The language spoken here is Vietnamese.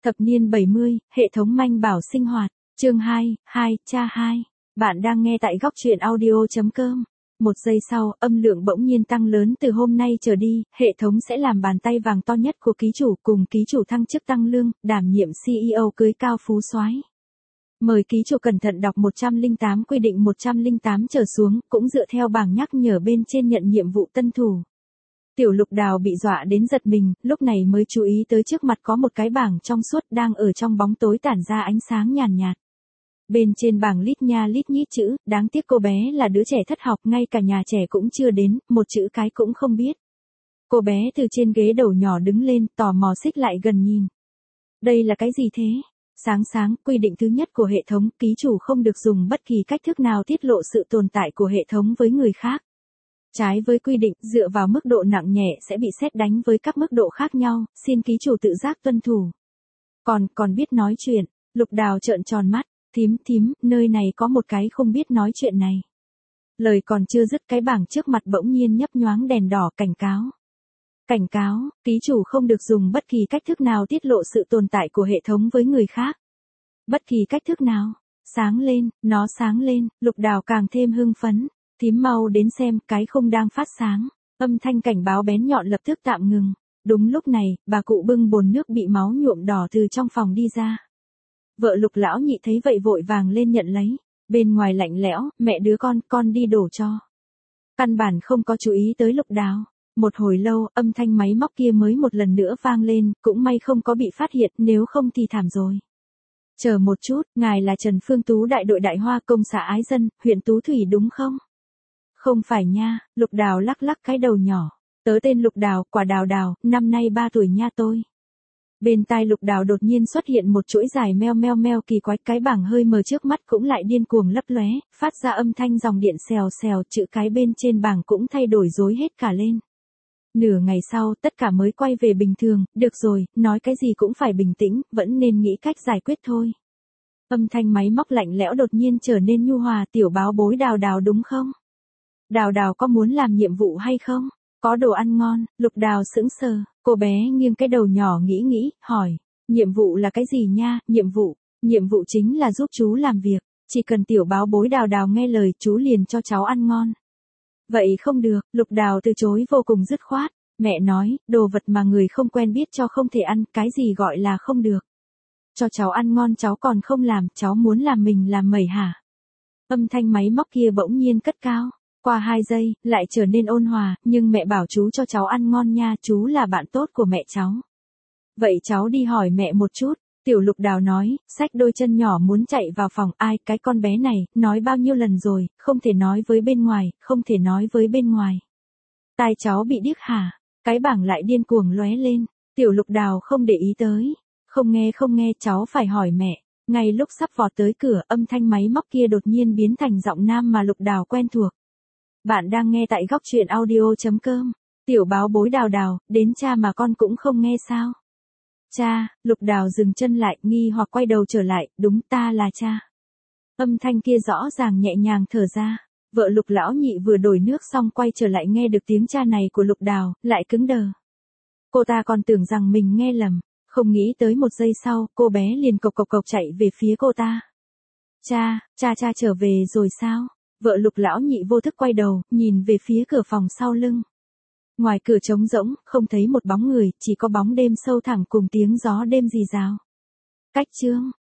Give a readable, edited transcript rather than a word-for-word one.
Thập niên 70, hệ thống manh bảo sinh hoạt, chương 2, cha 2. Bạn đang nghe tại góc truyện audio.com. Một giây sau, âm lượng bỗng nhiên tăng lớn, từ hôm nay trở đi, hệ thống sẽ làm bàn tay vàng to nhất của ký chủ cùng ký chủ thăng chức tăng lương, đảm nhiệm CEO cưới cao phú soái. Mời ký chủ cẩn thận đọc 108 quy định 108 trở xuống, cũng dựa theo bảng nhắc nhở bên trên nhận nhiệm vụ tân thủ. Tiểu Lục Đào bị dọa đến giật mình, lúc này mới chú ý tới trước mặt có một cái bảng trong suốt đang ở trong bóng tối tản ra ánh sáng nhàn nhạt. Bên trên bảng lít nha lít nhít chữ, đáng tiếc cô bé là đứa trẻ thất học, ngay cả nhà trẻ cũng chưa đến, một chữ cái cũng không biết. Cô bé từ trên ghế đầu nhỏ đứng lên, tò mò xích lại gần nhìn. Đây là cái gì thế? Sáng, quy định thứ nhất của hệ thống, ký chủ không được dùng bất kỳ cách thức nào tiết lộ sự tồn tại của hệ thống với người khác. Trái với quy định, dựa vào mức độ nặng nhẹ sẽ bị sét đánh với các mức độ khác nhau, xin ký chủ tự giác tuân thủ. Còn biết nói chuyện, Lục Đào trợn tròn mắt, thím, nơi này có một cái không biết nói chuyện này. Lời còn chưa dứt, cái bảng trước mặt bỗng nhiên nhấp nhoáng đèn đỏ cảnh cáo. Cảnh cáo, ký chủ không được dùng bất kỳ cách thức nào tiết lộ sự tồn tại của hệ thống với người khác. Bất kỳ cách thức nào? Sáng lên, nó sáng lên, Lục Đào càng thêm hưng phấn. Thím mau đến xem, cái khung đang phát sáng. Âm thanh cảnh báo bén nhọn lập tức tạm ngừng. Đúng lúc này, bà cụ bưng bồn nước bị máu nhuộm đỏ từ trong phòng đi ra. Vợ Lục lão nhị thấy vậy vội vàng lên nhận lấy. Bên ngoài lạnh lẽo, mẹ đứa con đi đổ cho. Căn bản không có chú ý tới Lục Đào. Một hồi lâu, âm thanh máy móc kia mới một lần nữa vang lên, cũng may không có bị phát hiện, nếu không thì thảm rồi. Chờ một chút, ngài là Trần Phương Tú, đại đội Đại Hoa công xã Ái Dân, huyện Tú Thủy đúng không? Không phải nha, Lục Đào lắc cái đầu nhỏ. Tớ tên Lục Đào, quả đào, năm nay 3 tuổi nha tôi. Bên tai Lục Đào đột nhiên xuất hiện một chuỗi dài meo kỳ quái, cái bảng hơi mờ trước mắt cũng lại điên cuồng lấp lóe, phát ra âm thanh dòng điện xèo, chữ cái bên trên bảng cũng thay đổi rối hết cả lên. Nửa ngày sau, tất cả mới quay về bình thường, được rồi, nói cái gì cũng phải bình tĩnh, vẫn nên nghĩ cách giải quyết thôi. Âm thanh máy móc lạnh lẽo đột nhiên trở nên nhu hòa, tiểu báo bối Đào đúng không? Đào có muốn làm nhiệm vụ hay không? Có đồ ăn ngon, Lục Đào sững sờ, cô bé nghiêng cái đầu nhỏ nghĩ, hỏi, nhiệm vụ là cái gì nha? Nhiệm vụ chính là giúp chú làm việc, chỉ cần tiểu báo bối Đào nghe lời chú liền cho cháu ăn ngon. Vậy không được, Lục Đào từ chối vô cùng dứt khoát, mẹ nói, đồ vật mà người không quen biết cho không thể ăn, cái gì gọi là không được. Cho cháu ăn ngon cháu còn không làm, cháu muốn làm mình làm mẩy hả? Âm thanh máy móc kia bỗng nhiên cất cao. Qua 2 giây, lại trở nên ôn hòa, nhưng mẹ bảo chú cho cháu ăn ngon nha, chú là bạn tốt của mẹ cháu. Vậy cháu đi hỏi mẹ một chút, tiểu Lục Đào nói, xách đôi chân nhỏ muốn chạy vào phòng, ai, cái con bé này, nói bao nhiêu lần rồi, không thể nói với bên ngoài. Tai cháu bị điếc hả? Cái bảng lại điên cuồng lóe lên, tiểu Lục Đào không để ý tới. Không nghe, cháu phải hỏi mẹ. Ngay lúc sắp vọt tới cửa, âm thanh máy móc kia đột nhiên biến thành giọng nam mà Lục Đào quen thuộc. Bạn đang nghe tại góc truyện audio.com. Tiểu báo bối Đào, đến cha mà con cũng không nghe sao? Cha, Lục Đào dừng chân lại, nghi hoặc quay đầu trở lại, đúng ta là cha. Âm thanh kia rõ ràng nhẹ nhàng thở ra. Vợ Lục lão nhị vừa đổi nước xong quay trở lại nghe được tiếng cha này của Lục Đào, lại cứng đờ. Cô ta còn tưởng rằng mình nghe lầm, không nghĩ tới một giây sau, cô bé liền cộc chạy về phía cô ta. Cha trở về rồi sao? Vợ Lục lão nhị vô thức quay đầu, nhìn về phía cửa phòng sau lưng. Ngoài cửa trống rỗng, không thấy một bóng người, chỉ có bóng đêm sâu thẳm cùng tiếng gió đêm rì rào. Cách chương